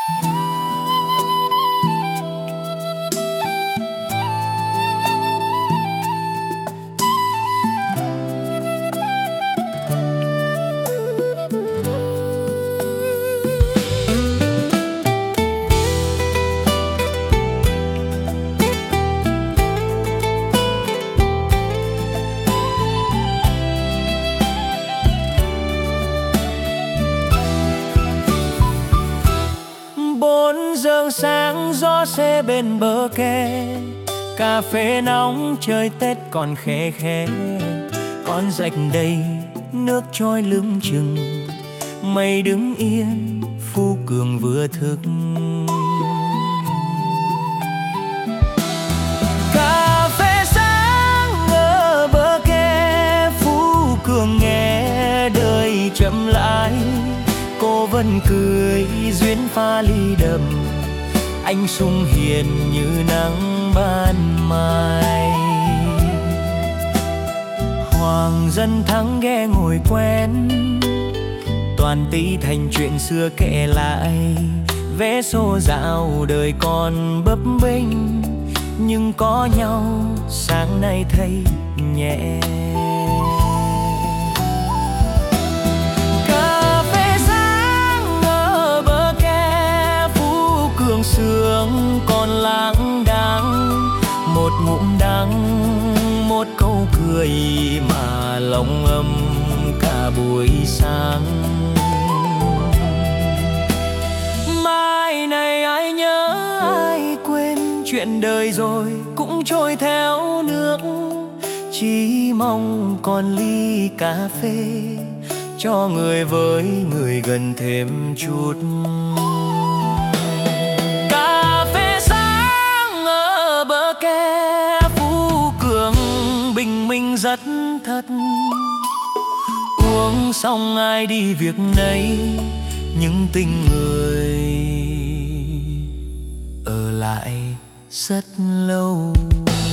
4 giờ sáng gió se bên bờ kè, cà phê nóng trời Tết còn khè khè. Con rạch đầy nước trôi lưng chừng, mây đứng yên Phú Cường vừa thức. Cà phê sáng ở bờ kè, Phú Cường nghe đời chậm lại. Cô vẫn cười duyên pha ly đậm, anh sung hiền như nắng ban mai. Hoàng dân thắng ghe ngồi quen, toàn tí thành chuyện xưa kể lại. Vé số dạo đời còn bấp bênh, nhưng có nhau sáng nay thấy nhẹ. Sương còn lãng đãng, một ngụm đắng, một câu cười mà lòng ấm cả buổi sáng. Mai này ai nhớ ai quên, chuyện đời rồi cũng trôi theo nước. Chỉ mong còn ly cà phê cho người với người gần thêm chút. Bình minh rất thật, uống xong ai đi việc nấy, nhưng tình người ở lại rất lâu.